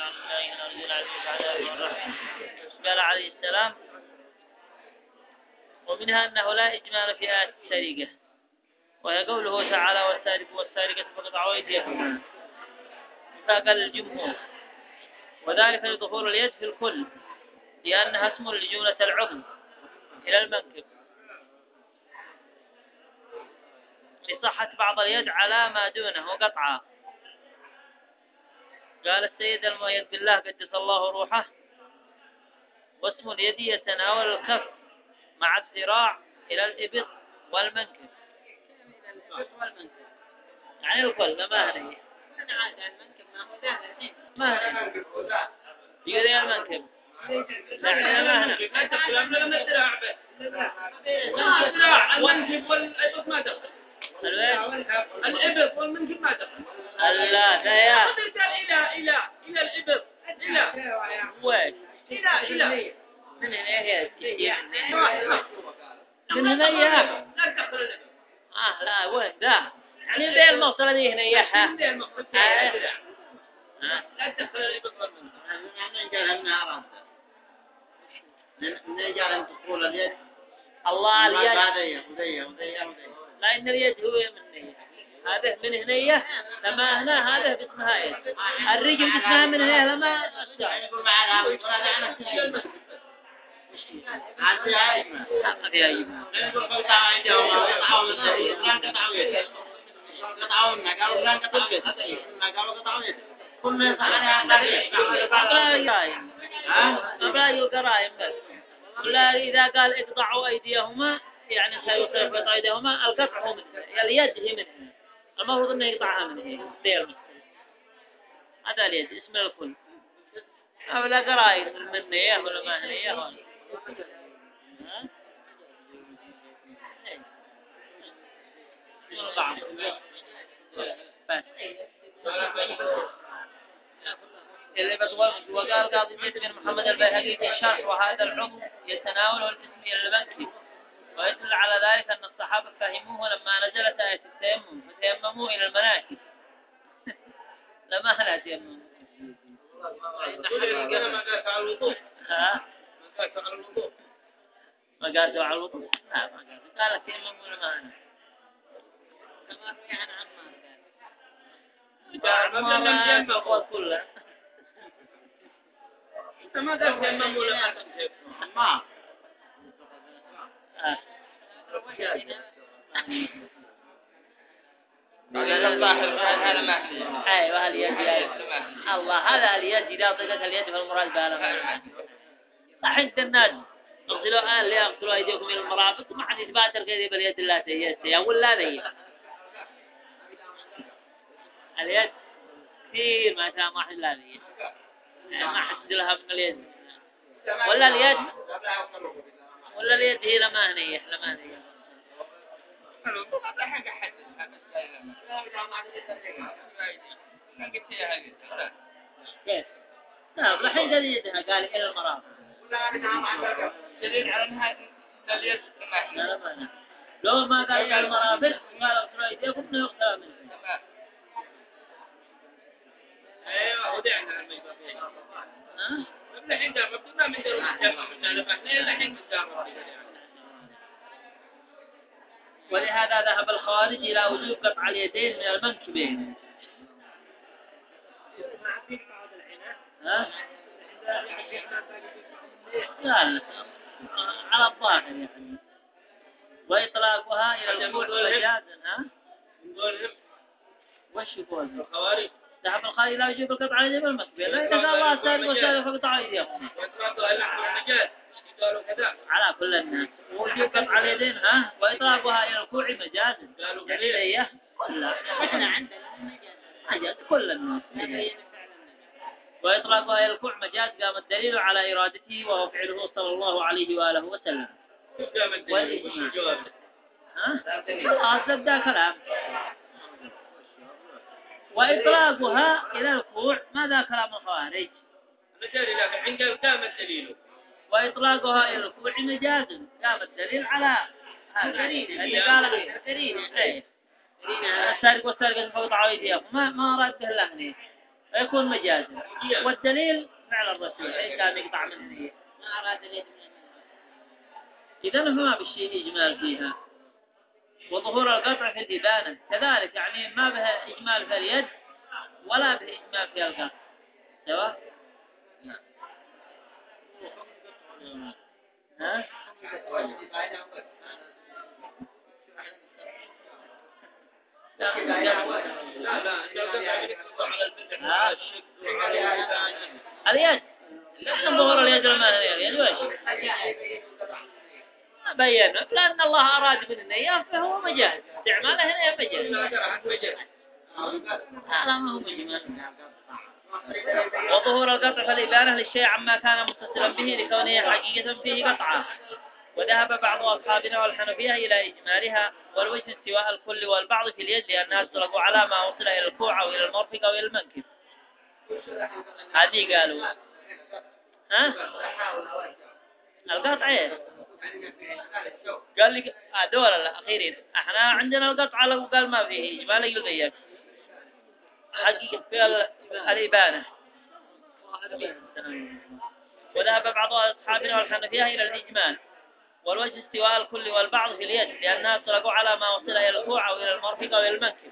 قال عليه السلام ومنها أنه لا إجمال في آية السرقة، وهي قوله تعالى والسارق والسارقة فاقطعوا أيديهما، فقال الجمهور، وذلك لظهور اليد في الكل لأنها اسم لجملة العضو إلى المنكب، لصحة بعض اليد على ما دونه وقطعه. قال السيد المؤيد بالله قدس الله روحه واسم اليد يتناول الكف مع الذراع إلى الإبط والمنكب، يعني الكل ما هني ما هني يقول يا المنكب يعني ما هنا المنكب والإبط ما دخل، الإبط والمنكب ما دخل. لا ده يا إلى الإبط إلى وين إلى من هنا هي من من هنا يا لا تدخل الإبط. لا وين ده يعني ذي الموصلة دي هنا ياها لا تدخل الإبط والمنكب. من جعل تقول اليد الله اليد وذي لا إن اليد هو من هنا هذا من هنا لما هنا هذا باسمها يد الرجل باسمها من هنا لما يقول معنا ويقول أنا عندي هاي ما فيها يجمع يقول قطع أيديهم وقطعوا الإسلام قطعوا يد قطعوا النقل والإسلام قطعوا يد النقل وقطعوا يد كل من صحنها قريب قبل القرائم بس ولا إذا قال اقطعوا أيديهما يعني سيقطع أيديهما القطع هو من هنا اليد هي من هنا المفروض أنه يقطعها من هنا دير هذا اليد اسم الكل ولا قرائم من نية ولا ما نية هون بعض بس اللي بتقول وقال قاضي زيد بن محمد البيهقي في الشرح وهذا العضو يتناوله الاسم إلى المنكب، ويدل على ذلك أن الصحابة فهموه لما نزلت آية التيمم فتيمموا إلى المناكب لما هلا تيمم ما قاس على الوضوء. ما قاسوا على الوضوء لا ما قاسوا قال تيمموا لما هنا كما في عن ما قال كله ما قال تيمموا لما تنتهي. ما ايوه اليد الله هذا اليد اذا طقت اليد فالمراد بالها صح انت الناس اغسلوا اللي يغسلوا ايديكم الى المرافق ما حد يتباتر كذا باليد لا تيسي ولا ذي اليد كثير ما سامح الا ذي ما حد لها من اليد ولا اليد هي لما هنيه كيف؟ لا الحين دليلها قال إلى المرافق دليل على أنها اليد لا ما لو ما قال إلى المرافق قال أغسلوا أيديكم إنه يغسل منه أيوة ودعنا لما يبقى الحين ده مبدأ من دروس الجامعة من الحين قدامه. ولهذا ذهب الخوارج إلى وجوب قطع اليدين من المنكبين. ها؟ لا على الظاهر يعني وإطلاقها إلى الوجود مجازا ها؟ وش يقول؟ الخوارج ذهب الخوارج إلى وجوب قطع اليدين من المنكبين لا إذا قال الله سارق وسارق فقطعوا أيديهم على كل الناس وجوب قطع اليدين ها وإطلاقها إلى الكوع مجازا دليل إيه ولا احنا عندنا مجاز كل الناس وإطلاقها إلى الكوع مجاز قام الدليل على إرادته وهو فعله صلى الله عليه وآله وسلم ها خلاص ده كلام وإطلاقها إلى الكوع ماذا كلام الخوارج وإطلاقها إلى الكوع مجاز قام الدليل على هذا اللي قال الدليل السارق والسارقة فقطعوا أيديهم ما راد به لهني يكون مجازا. والدليل فعل الرسول إيش قال يقطع من هنا ما أراد اليد من إذا ما بالشيء إجمال فيها. وظهور القطع في الإبانة كذلك، يعني ما بها إجمال في اليد ولا به إجمال في القطع سواء. ها؟ اليد لأن ظهور اليد لما هي اليد وإيش ما بينا، لأن الله أراد من النية فهو مجاز، استعماله هنا مجاز. هذا ما هو مجمل. وظهور القطع في الإبانة للشيء عما كان متصلا به لكونه حقيقة فيه قطعة. وذهب بعض أصحابنا والحنفية إلى إجمالها والوجه استواء الكل والبعض في اليد لأنها تطلق على ما وصل إلى الكوع أو إلى المرفق أو إلى المنكب. هذه قالوا ها القطع ايه قال لي دول الأخيرين احنا عندنا القطع لو قال ما فيه إجمال يضيق حقيقة في الإبانة. وذهب بعض أصحابنا والحنفية إلى الإجمال والوجه استواء الكل والبعض في اليد لأنها تطلق على ما وصل إلى الكوع أو إلى المرفق أو إلى المنكب.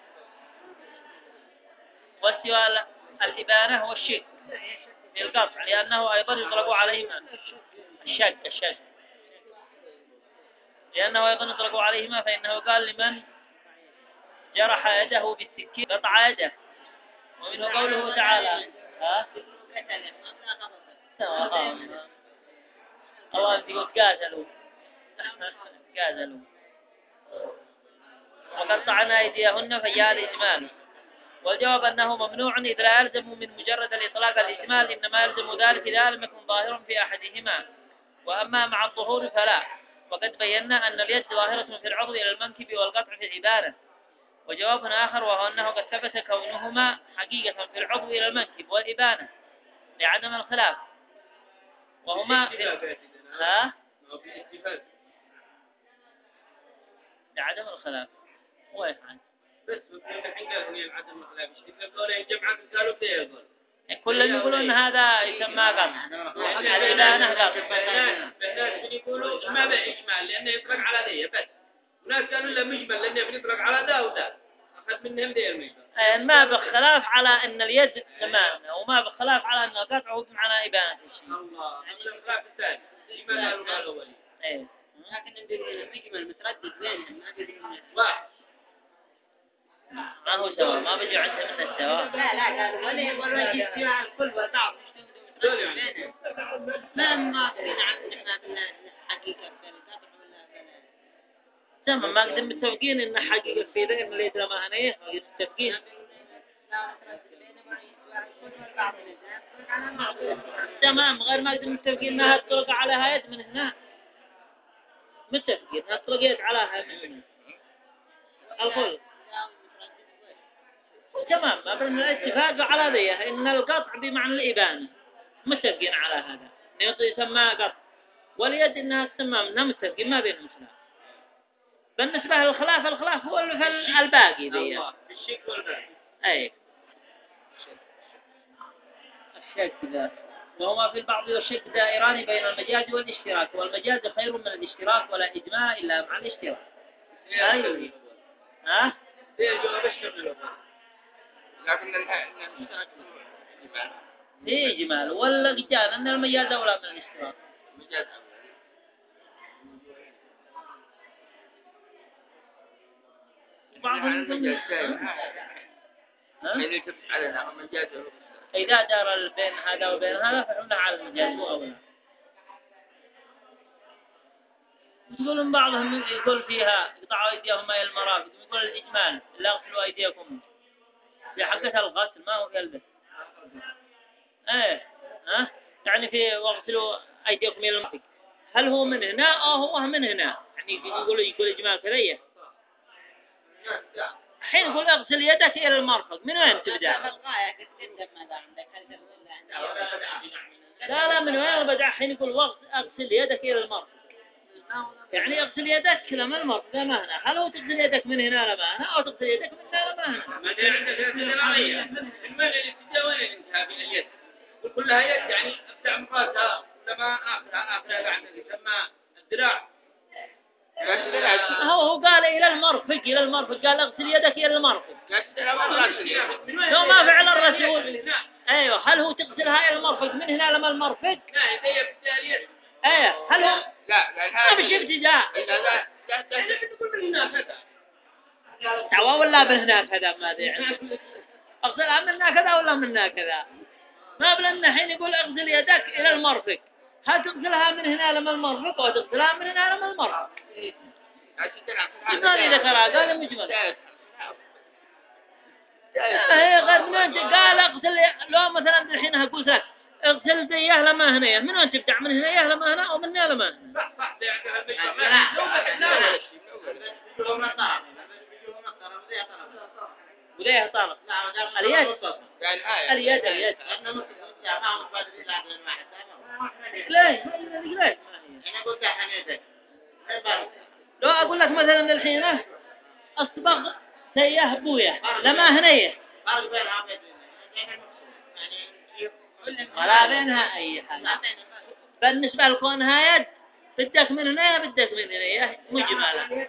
واستواء الإبانة هو الشك للقطع لأنه أيضا يطلق عليهما الشك لأنه أيضا يطلق عليهما فإنه قال لمن جرح يده بالسكين قطع يده. ومنه قوله تعالى الله يقول قاتلوا وقطعنا أيديهن فجاء الإجمال. والجواب أنه ممنوع إذ لا يلزم من مجرد الإطلاق الإجمال إنما يلزم ذلك إذا لم يكن ظاهرا في أحدهما. وأما مع الظهور فلا. وقد بينا أن اليد ظاهرة في العضو إلى المنكب والقطع في الإبانة. وجواب آخر وهو أنه قد ثبت كونهما حقيقة في العضو إلى المنكب والإبانة لعدم الخلاف وهما لعدم الخلاف ويفعل بس الحين قالوا لي العدم الخلاف ايش قالوا جمعة قالوا فيه يقول كل يقولون ان هذا يسمى قطع الإبانة قطع. ناس يقولوا ما به إجمال لأنه يطلق على ذي بس. وناس قالوا لا مجمل لأنه يطلق على ذا وذا أخذ منهم ذي المجمل. ما بخلاف على أن اليد تمام وما بخلاف على أن القطع هو بمعنى إبانة الشيء. الله يعني الخلاف الثاني إجمال قالوا الأولي. لكن المجمل متردد بينهم ما أدري واحد ما هو سواء ما بيجوا عندهم من السواء. لا قالوا ولا استواء الكل والبعض ما أدري حقيقة في القطع ولا تمام ما قدم متفقين إن حقيقة في ذا إن ليس لما هنيه متفقين. تمام غير ما قدم متفقين إنها تطلق عليها يد من هنا متفقين إنها تطلق يد عليها من هنا الكل. تمام ما بين الاتفاق على ذي إن القطع بمعنى الإبانة متفقين على هذا يسمى قطع واليد إنها تسمى منها متفقين ما بينهم خلاف. بالنسبة للخلاف هو الباقي ذي الشك والباقي أي الشك ذا وهما في البعض والشك دائران بين المجاز والاشتراك والمجاز خير من الاشتراك ولا إجماع إلا مع الاشتراك. أيوه ها ذي الجواب الشمل لكن الاشتراك في إجمال ولا رجال أن المجاز أولى من الاشتراك. مجاز بعضهم إذا دار بين هذا وبين هذا فحنا على المجاز أولى. يقولون بعضهم يقول فيها يقطعوا أيديهم إلى المرافق يقول الإجمال لا اغسلوا أيديكم في حقة الغسل ما هو في البس. يعني في واغسلوا أيديكم إلى المرافق هل هو من هنا أو هو من هنا يعني يقول إجمال كذية. حين يقول اغسل يدك إلى المرفق من وين تبدأ؟ لا من وين البدع حين يقول اغسل يدك إلى المرفق يعني اغسل يدك لما المرفق ما هنا هل هو تغسل يدك من هنا لما هنا أو تغسل يدك من هنا ما دي عندك العملية المال اللي تجي وين الانتهاء بين اليد كلها يد يعني ابدع مقاسها لما اخرها عندك يسمى الذراع هو قال إلى المرفق قال اغسل يدك إلى المرفق لو ما فعل الرسول أيوه هل هو تغسلها إلى المرفق من هنا لما المرفق لا يدي اليد أيوه هل هو ما بشي ابتداء تقول من هناك هذا تعوى ولا من هناك هذا ما ادري يعني اغسلها منا كذا ولا منا كذا ما بلنا حين يقول اغسل يدك الى المرفق هل تغسلها من هنا لما المرفق او تغسلها من هنا لما المرفق ما لي ذكرها قال مجمل هي غير من انت قال اغسل لو مثلا الحين اقول لك اغسل ديه لما هنا من وين تبدع من هنا لما هنا او من هنا لما هنا صح وليه طرف اليد اليد ليه لو اقول لك مثلا الحين اصبغ سياه بويا لما هنيه ولا بينها اي حاجه بالنسبه لكونها يد بدك من هنا بدك من هنا مجمله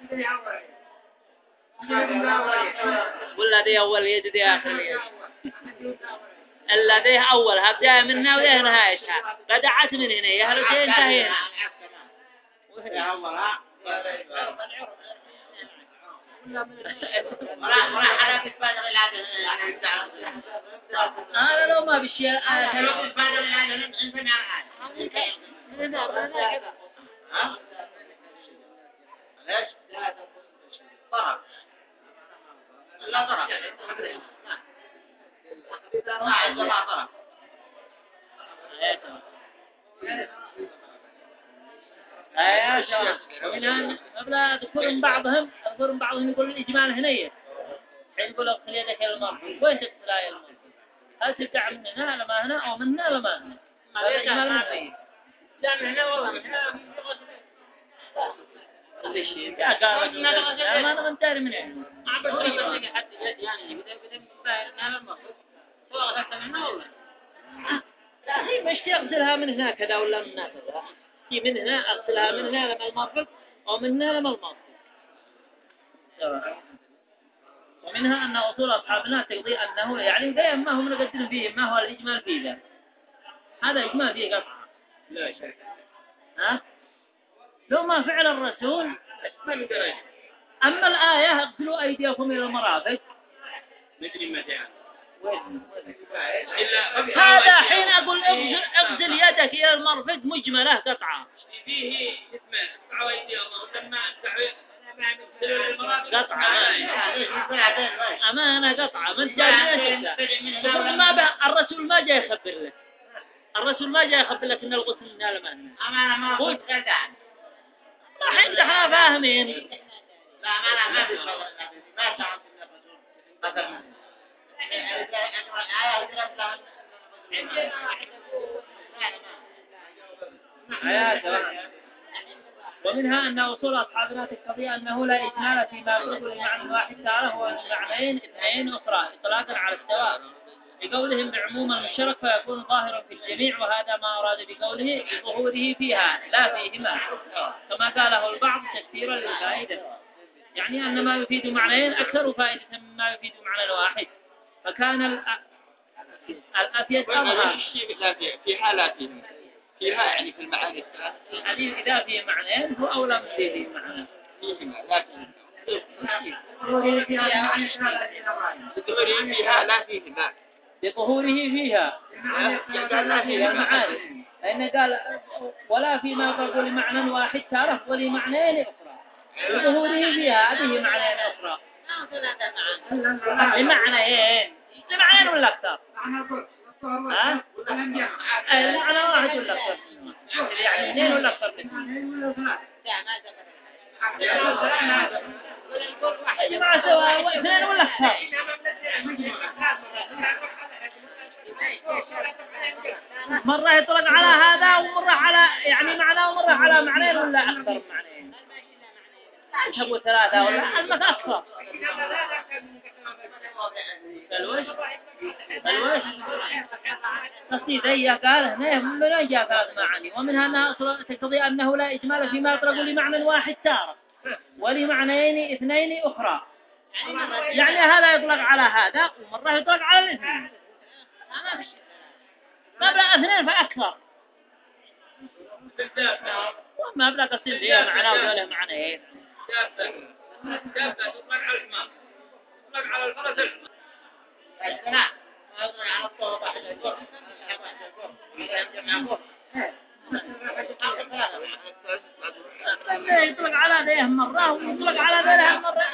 ولا دي اول يد دي اخر يد الا دي اولها بدايه من هنا ودي نهايتها بدعت من هنا يا هل دي انتهينا هذا لو ما بالشيء ومنها قبل ذكر بعضهم يقول الإجمال هنية حين يقول اغسل يدك إلى المرفق وين تغسلها إلى المرفق هل تبدع من هنا لما هنا أو من هنا لما هنا هذا إجمال هنية لا من هنا والله من هنا كل شيء يا قال ما أنا منتهي من هنا لا هي مش تغسلها من هنا كذا ولا من هنا كذا هي من هنا أغسلها من هنا لما المرفق أو من هنا لما المرفق ومنها أن أصول أصحابنا تقضي أنه يعني دائما ما هم نقدر فيه ما هو الإجمال فيه ذا. هذا إجمال فيه قطع لا شك ها لو ما فعل الرسول من درجة أما الآية اغسلوا أيديكم إلى المرافق مدري ما جاء هذا حين أقول اغسل يدك إلى المرفق مجملة قطعة فيه اسمه عويدي الله لما قطعة أمانة قطعة من جاي الرسول ما جاي يخبر لك الرسول ما جاي يخبر لك إن الغسل من الأمانة أمانة ما قلت كذا ما حد احنا فاهمين لا أمانة ما في ما تعرف مثلا ومنها أن أصول أصحابنا تقتضي أنه لا إجمال فيما يطلق لمعنى واحد تعالى هو المعنيين اثنين أخرى إطلاقا على السواء بقولهم بعموم المشترك فيكون ظاهرا في الجميع وهذا ما أراد بقوله بظهوره فيها لا فيهما كما قاله البعض تفسيرا للفائدة يعني أن ما يفيد معنيين أكثر فائدة مما يفيد معنى واحد فكان الأفيد أظهر في حالاتهم فيها يعني في المعاني الثلاث الحديث إذا فيه معنيين هو أولى من فيه معنى فيهما لكن فيها لا فيهما بظهوره فيها قال لا فيها المعاني لأنه قال ولا فيما تقول معنى واحد تعرف ولي معنيين أخرى بظهوره فيها هذه معنيين أخرى المعنيين معنيين ولا أكثر ها؟ المعنى واحد ولا أكثر يعني اثنين ولا أكثر منه يا جماعة سواء اثنين ولا أكثر مرة يطلق على هذا ومرة على يعني معنى ومرة على معنين ولا أكثر من معنين تبغوا ثلاثة ولا المك أكثر الوش قصدي ذي قال هنا من لا جاء ثلاث معاني ومنها أنها تقتضي أنه لا إجمال فيما يطلق لمعنى واحد تارة ولمعنيين اثنين أخرى يعني هذا يطلق على هذا ومرة يطلق على الاثنين مبلغ اثنين فأكثر مبلغ قصير فيها معناه وله معنيين دابة تطلق على الحمار تطلق على الفرس الحمار يطلق على ذيه مرة ويطلق على ذيه مرة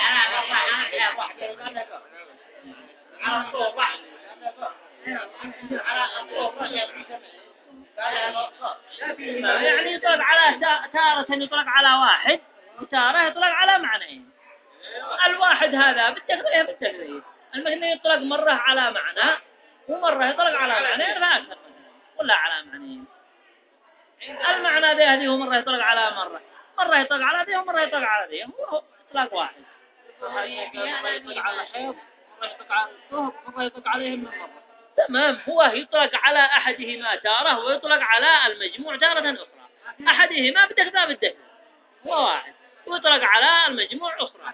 يعني يطلق على تارة يطلق على واحد وتارة يطلق على معنيين الواحد هذا بالتكريه المثنى يطلق مرة على معنى ومرة يطلق على معنيين فأكثر ولا على معنيين المعنى ذي هذه مرة يطلق على مرة يطلق على ذي ومرة يطلق على ذي هو إطلاق واحد مرة يطلق على حيض مرة يطلق على الطهر مرة يطلق عليهم من مرة تمام هو يطلق على أحدهما تارة ويطلق على المجموع تارة أخرى أحدهما بالدكتاب بالدكتاب هو واحد ويطلق على المجموع أخرى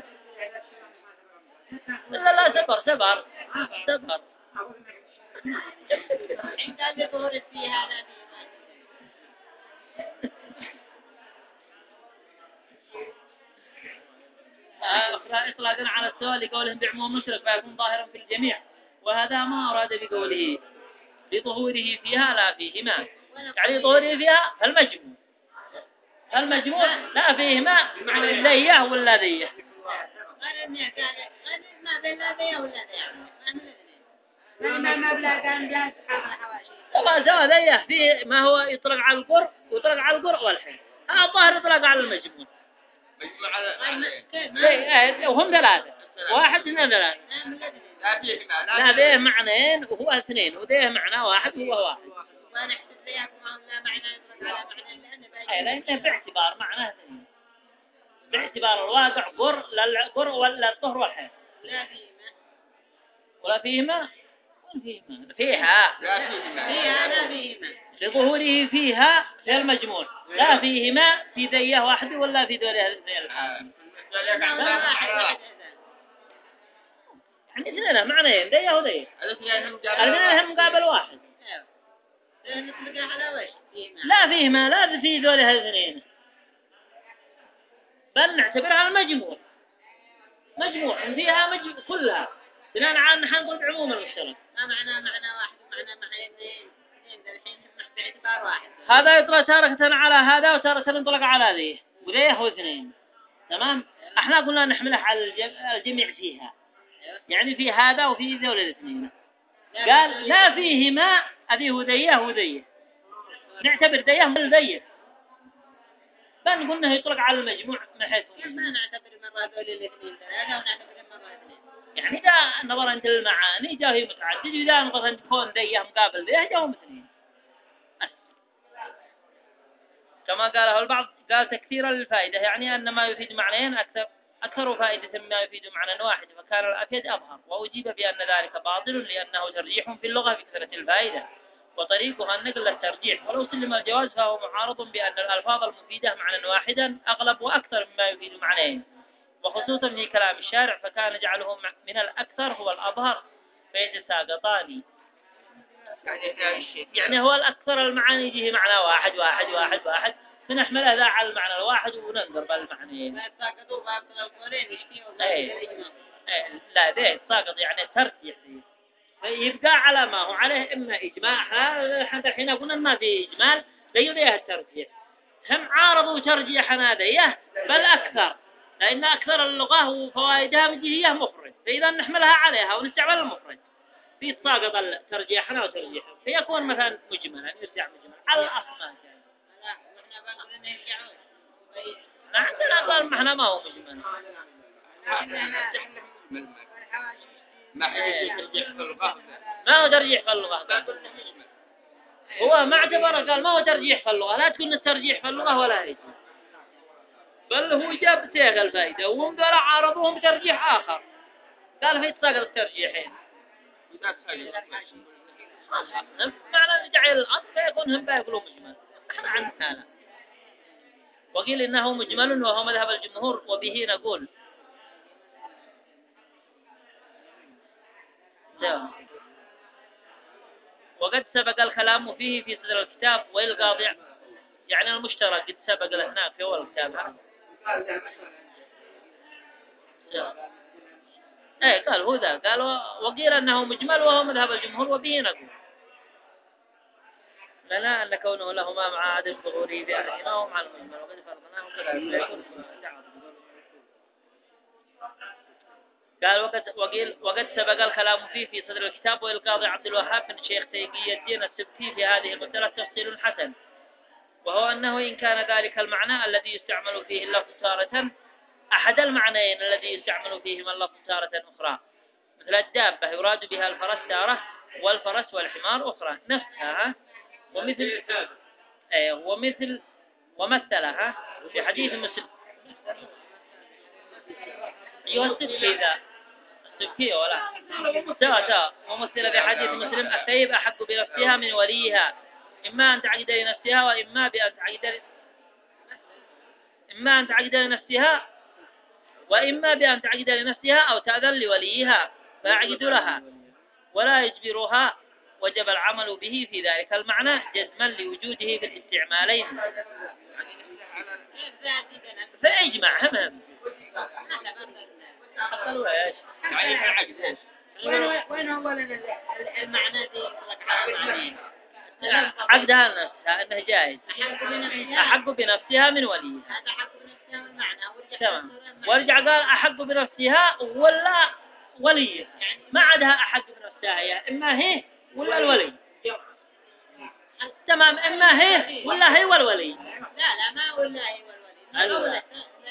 لا سبر عند ظهور فيها إطلاقا على السؤال لقولهم بعموم مشرك فيكون ظاهرا في الجميع وهذا ما أراد بقوله لظهوره فيها لا فيهما يعني ظهوره فيها المجموع لا فيهما ذيه ولا ذيه سواء ذيه فيه ما هو يطلق على القر ويطلق على القر والحين هذا الظاهر يطلق على المجموع وهم ثلاثة واحد اثنين ثلاثة لا ذيه معنيين وهو اثنين وذيه معنى واحد وهو واحد ما نحسب ذيك ما معنى يطلق على معنى لأنه باعتبار معناه اثنين باعتبار الواقع قر للقر ولا الطهر والحين ولا فيهما فيها لا فيهما لظهوره فيها للمجموع لا فيهما في ذيه واحد ولا في ذيه الاثنين يعني اثنين معنيين ذيه وذيه الاثنين مقابل واحد لا فيهما لا في ذوله الاثنين بل نعتبرها المجموع مجموع فيها كلها بناء على نحن نقول بعموم المشترك ما معنى واحد ومعنى اثنين الحين باعتبار واحد هذا يطلق تارة على هذا وتارة يطلق على ذي وذيه هو اثنين تمام احنا قلنا نحمله على الجميع فيها يعني في هذا وفي ذول الاثنين قال لا فيهما هذه ذيه وذيه نعتبر ذيه وذيه بل قلنا يطلق على المجموع من حيث ما نعتبر مرة ذول الاثنين ثلاثة ونعتبر مرة اثنين يعني إذا نظر أنت المعاني جاء هي متعدد إذا نظر أنت كون ذيه مقابل ذيه جاءهم اثنين كما قاله البعض قال تكثيرا للفائدة يعني أن ما يفيد معنيين أكثر فائدة مما يفيد معنى واحد فكان الأفيد أظهر وأجيب بأن ذلك باطل لأنه ترجيح في اللغة بكثرة الفائدة وطريقها النقل للترجيح ولو سلم الجواز فهو معارض بأن الألفاظ المفيدة معنى واحدا أغلب وأكثر مما يفيد معنيين وخصوصا في كلام الشارع فكان جعله من الأكثر هو الأظهر فيتساقطان يعني هو الأكثر المعاني يجيه معنى واحد فنحمله ذا على المعنى الواحد وننظر بالمعنيين ما يتساقطوا باب القولين يشتيوا لا ذي يتساقط يعني ترجيح يبقى على ما هو عليه إما إجماع احنا الحين قلنا ما في إجمال ليذيه الترجيح هم عارضوا ترجيحنا ذيه بل أكثر لأن أكثر اللغة وفوائدها بجهية مخرج فإذا نحملها عليها ونستعمل المخرج في تساقط الترجيحنا وترجيحنا فيكون مثلا مجملا يرجع مجمل على الأصل ما عندنا قال ما احنا ما هو مجمل ما هو ترجيح في اللغة هو ما اعتبر قال ما هو ترجيح في اللغة لا تكون الترجيح في اللغة ولا هيك بل هو جاب تيغ الفائدة وهم قال عارضوهم ترجيح آخر قال في تساقط الترجيحين إذا تسأل معنى نرجع إلى الأصل فيكون هم بيقولوا مجمل احنا عن هذا وقيل إنه مجمل وهو مذهب الجمهور وبه نقول وقد سبق الكلام فيه في صدر الكتاب والقاضي يعني المشترك قد سبق هناك في أول الكتاب ايه قال هو ذا قال وقيل انه مجمل وهو مذهب الجمهور وبه نقول لنا ان كونه لهما مع عدم ظهوره باحدهما ومع المجمل وقد فرضناه كذلك قال وقد سبق الكلام فيه في صدر الكتاب والقاضي عبد الوهاب بن شيخ تقي الدين السبكي في هذه المسألة تفصيل حسن وهو أنه إن كان ذلك المعنى الذي يستعمل فيه اللفظ تارة أحد المعنيين الذي يستعمل فيهما اللفظ تارة أخرى مثل الدابة يراد بها الفرس تارة والفرس والحمار أخرى نفسها ومثلها في حديث مسلم أيها السبكي ذا السبكي ولا سواء ومثل في حديث مسلم الثيب أحق بنفسها من وليها إما أن تعقد لنفسها وإما أن تعقد لنفسها وإما بأن تعقد لنفسها أو تأذن لوليها فيعقد لها ولا يجبرها وجب العمل به في ذلك المعنى جزما لوجوده في الاستعمالين فإجمع هم يعني في العقد وين هو المعنى دي عقدها لنفسها أنه جائز أحق بنفسها من وليها هذا حق بنفسها والمعنى تمام ورجع قال أحق بنفسها ولا وليها ما عادها أحق بنفسها هي إما هي ولا الولي تمام إما هي ولا هي والولي لا ما ولا هي والولي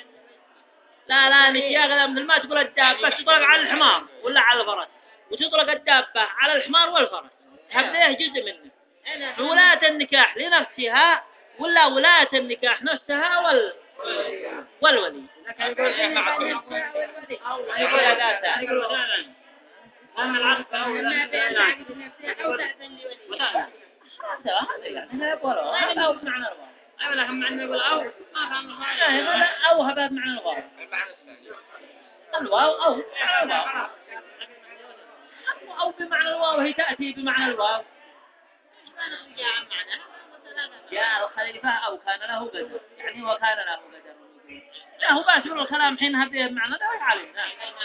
لا نشياغ مثل ما تقول الدابة تطلق على الحمار ولا على الفرس وتطلق الدابة على الحمار والفرس هذا جزء منه ولاية النكاح لنفسها ولا ولاية النكاح نفسها والولي أو هذا معنى الواو أو بمعنى الواو هي تأتي بمعنى الواو جاء الخليفة أو كان له قدر يعني وكان له قدر لا هو باسر الكلام حينها بمعنى لا يعلمنا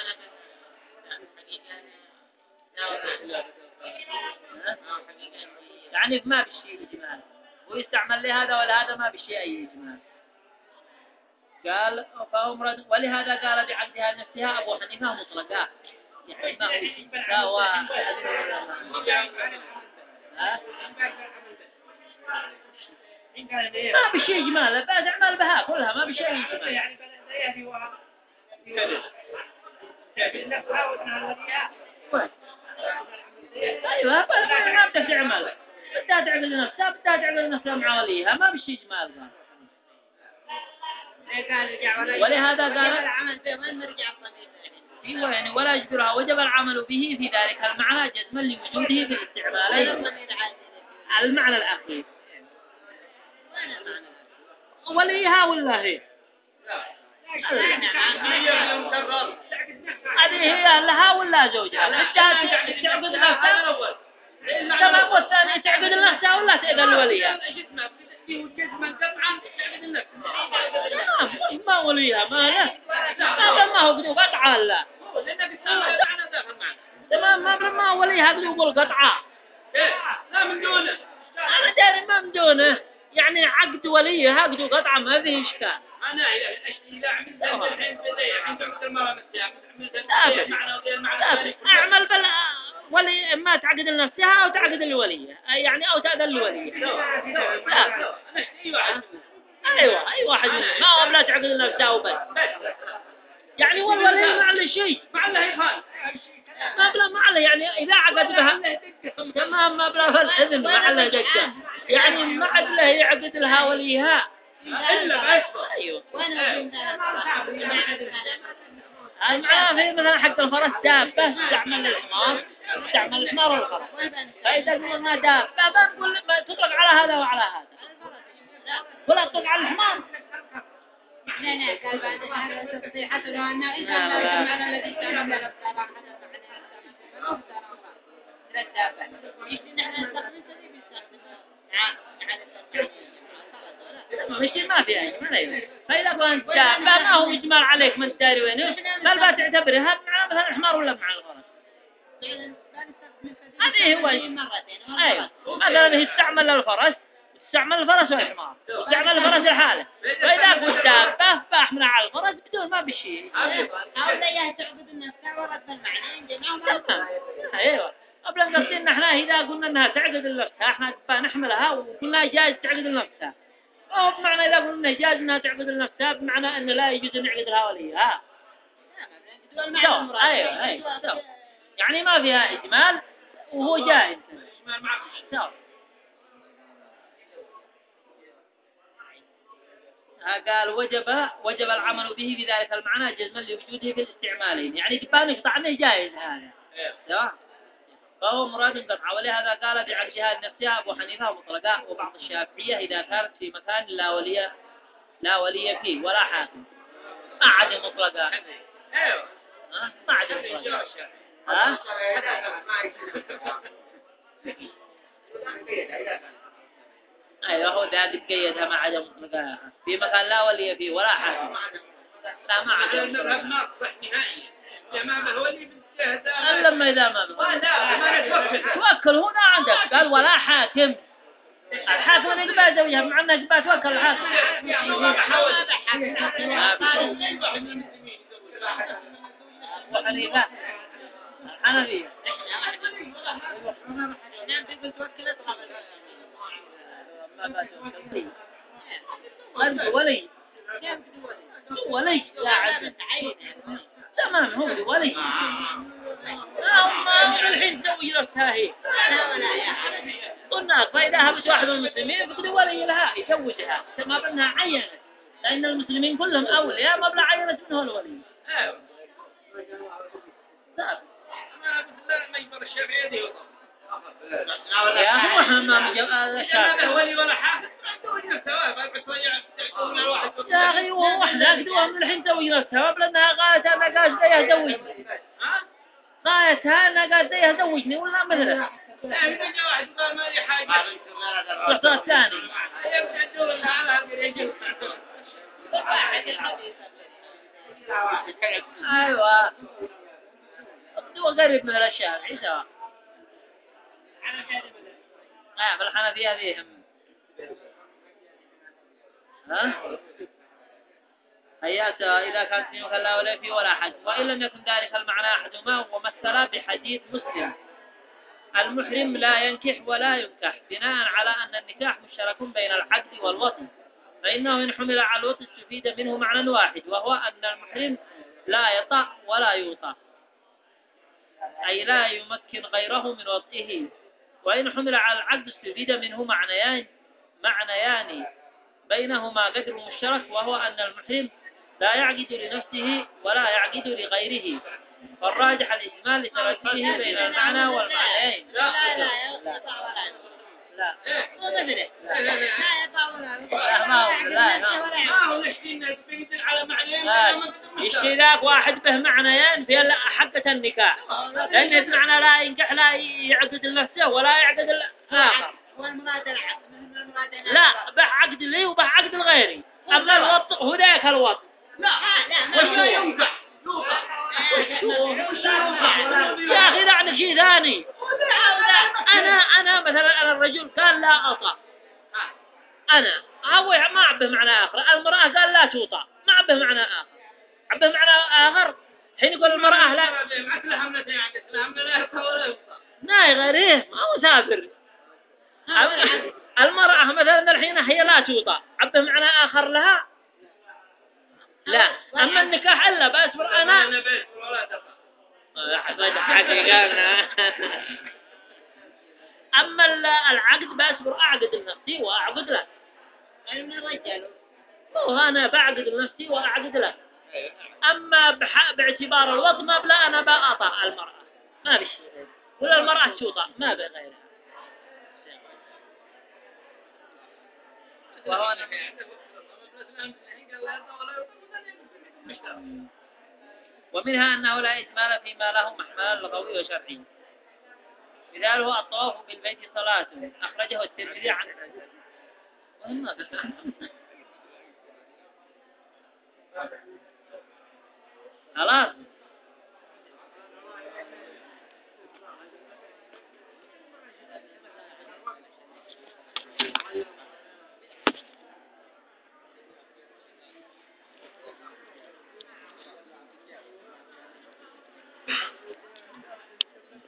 يعني ما بشيء إجمال ويستعمل لهذا ولهذا ما بشيء أي إجمال قال فأمرد ولهذا قال بعقدها نفسها أبو حنيفة مطلقا يعني ما هو ما بشيء إجمال بس أعمال بها كلها ما بشيء إجمال يعني أيوة ما بدك تعمل بدها تعقل نفسها مع وليها ما بشيء إجمال ولهذا قال العمل به وين نرجع ايوه يعني ولا يجبرها وجب العمل به في ذلك المعنى جزما لوجوده في الاستعمالين المعنى الأخير وليها ولا هي هذه هي لها ولا زوجها بدها تعقد نفسها تمام والثانية تعقد نفسها ولا تأذن وليها ما وليها ما له ما هو قدو قطعة لا تمام ما وليها قدو يقول قطعة لا من دونه أنا داري ما من دونه يعني عقد وليها قدو قطعة ما فيه إشكال أنا إذا عملت الحين بدي عند المرأة أعمل بل ولي إما تعقد لنفسها أو تعقد لوليها يعني أو تأذن لوليها أيوة أي واحد منهم ما هو بلا تعقد لنفسها وبس يعني والولي مع له شيء مع الله يخال ما بلا مع له يعني إذا عقد بها تمام ما بلا فالإذن مع له دكة يعني ما عاد له يعقد لها وليها إلا بس أيوة هذا معناه في مثلا حق الفرس دابة تستعمل الحمار تستعمل الحمار والفرس. فإذا قلنا دابة بنقول ما تطلق على هذا وعلى هذا. ولا تطلق على الحمار. لا قال بعد هذا تصحيح حتى لو أنه إذا ما على الذي استعمل له الطلاق مش ما في أي معنى. فإذا كنت دابة ما هو إجمال عليك من الداري وينه بل ما تعتبرها مع مثلا الحمار ولا مع الفرس. هذه هو أيوة مثلا استعمل الفرس استعمل الفرس والحمار استعمل الفرس الحالة. وإذا قلت دابة فأحملها على الفرس بدون ما بشيء. أو زيها تعبد النفس ورد المعنى أيوة قبل أن نقول إن إحنا إذا قلنا إنها تعقد لنفسها إحنا نحملها وقلنا جاز تعقد لنفسها. أو بمعنى إذا قلنا جاز إنها تعقد لنفسها بمعنى إن لا يجوز أن يعقد لها وليها. أيوة يعني ما فيها إجمال وهو جائز. قال وجب العمل به بذلك المعنى جزما لوجوده في الاستعمالين. يعني جبان يقطع عنه جائز هذا. فهو مراد قطع. ولهذا قال بعقدها النفسها أبو حنيفة مطلقا وبعض الشافعية إذا كانت في مكان لا ولي فيه ولا حاكم. ما عاد مطلقا. ما عاد مطلقا. أيوة هو ذلك قيدها ما عاد مطلقا في مكان لا ولي فيه ولا حاكم. لا ما عاد مطلقا. ما صح نهائيا. ما هو اللي لما إذا ما توكل هنا عندك قال ولا حاكم. الحاكم اللي قبل زوجها مع أنه قبل توكل الحاكم. وحنيفة الحنفية ولي لا عزيز تمام هو ولي ما الحين تسوي نفسها هي قلنا فإذا هبت واحد من المسلمين فقد ولي لها يزوجها ما بلنها عينت لأن المسلمين كلهم أولياء ما بلا عينت منه الولي. ما يبر الشافعي دي يا أخي ما الشافعي ولي ولا حاجة يا أخي وإحنا قدوها من الحين تسوي نفسها بلنها قالت أنا قاعد زيها زوجني قالتها أنا قاعد زيها زوجني ولا مثلها واحد قال ما لي حاجة الصوت الثاني أيوة هو قريب من الشافعي سواء. بالحنفية فيهم هياته إذا كانت في مكان لا ولا فيه ولا حد. وإن لم يكن ذلك المعنى أحدهما ومثل بحديث مسلم المحرم لا ينكح ولا ينكح بناء على أن النكاح مشترك بين العقد والوطن فإنه إن حمل على الوطن استفيد منه معنى واحد وهو أن المحرم لا يطأ ولا يوطأ أي لا يمكن غيره من وطئه. وإن حمل على العقد استفيد منه معنيان بينهما قدر مشترك وهو أن المحرم لا يعقد لنفسه ولا يعقد لغيره. فالراجح الإجمال لترتبه بين المعنى والمعنيين. لا هو يحكينا بيدل على معنيين يشتري ذاك واحد به معنيين في حقة النكاح لأن المعنى لا ينكح لا يعقد لنفسه ولا يعقد الآخر. لا به عقد لي وبه عقد لغيري. أما الوط هو ذاك الوط وش ينكح يا أخي لا عندك شيء ثاني. أنا مثلا أنا الرجل قال لا أطأ أنا هو ما عبه معنى آخر. المرأة قال لا توطأ ما عبه معنى آخر. عبه معنى آخر حين يقول المرأة لا لا غيره ما هو سافر. المرأة مثلا الحين هي لا توطأ عبه معنى آخر لها لا. أما النكاح إلا بأسبر أنا حقيقة أما العقد بأسبر أعقد لنفسي وأعقد لك. مو أنا بعقد لنفسي وأعقد لك أما باعتبار الوطمة بلا أنا بأطأ المرأة ما بشيء ولا المرأة توطأ ما بغيرها. وهو أنا ومنها أنه لا إجمال فيما له محمل لغوي وشرعي. مثاله الطواف بالبيت صلاة أخرجه الترمذي عن خلاص